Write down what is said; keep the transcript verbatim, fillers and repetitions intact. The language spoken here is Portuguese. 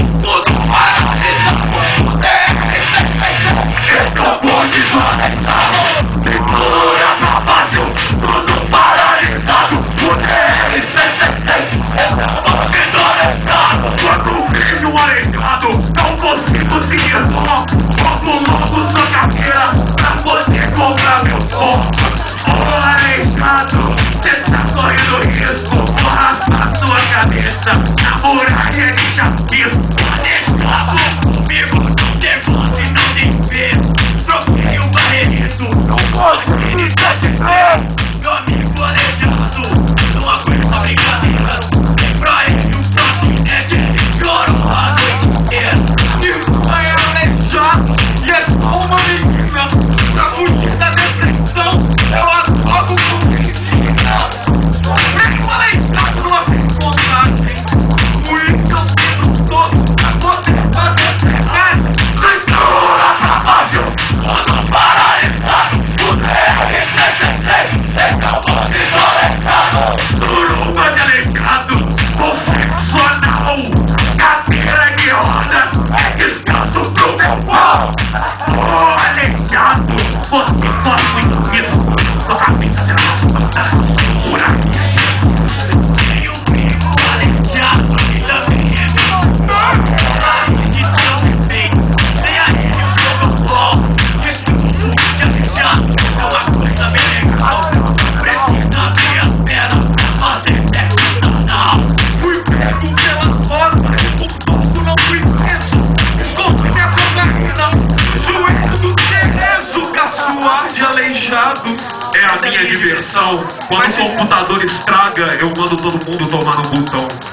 tudo para escapou desconectado, pintura na fácil, tudo paralisado. Mulheres sessenta escapou desconectado. Quando vejo o alegado, não consigo seguir só. Corto logo sua carteira pra poder comprar meu som. Ô aleijado, cê tá correndo risco, vou raspar sua cabeça na muralha de chapisco. Escapou comigo, não devolve, não desfez. Troquei o barreirito, não posso me satisfazer. Meu amigo aleijado, não aguenta brincadeira. Tem pra ele um patinete, ele chorou a noite inteira. Isso é aleijado, e é só uma menina. Pra fugir da depressão, eu afogo com medicina. Mesmo aleijado numa personagem, por isso eu tento todo pra poder fazer pegagem. Cintura pra baixo, todo paralisado. Mulheres sessenta acabou desconectado. Suruba de aleijado, consensual. Cadeira de roda, é descanso pro meu pau. Oh, aleijado, você pode muito isso. Só cabeça de nossa por aqui. Tem um primo aleijado que também é meu. Além de seu defeito, tem a ele o jogo bom. Esse mundo de aleijado é uma coisa bem legal. Precisa ver as pernas pra fazer sexo anal. Fui pego pela foto, o topo não fui preso. Escondi minha cocaína, joelho do cerezo. Caçoar de aleijado é a minha diversão. Quando o computador estraga, eu mando todo mundo tomar no botão.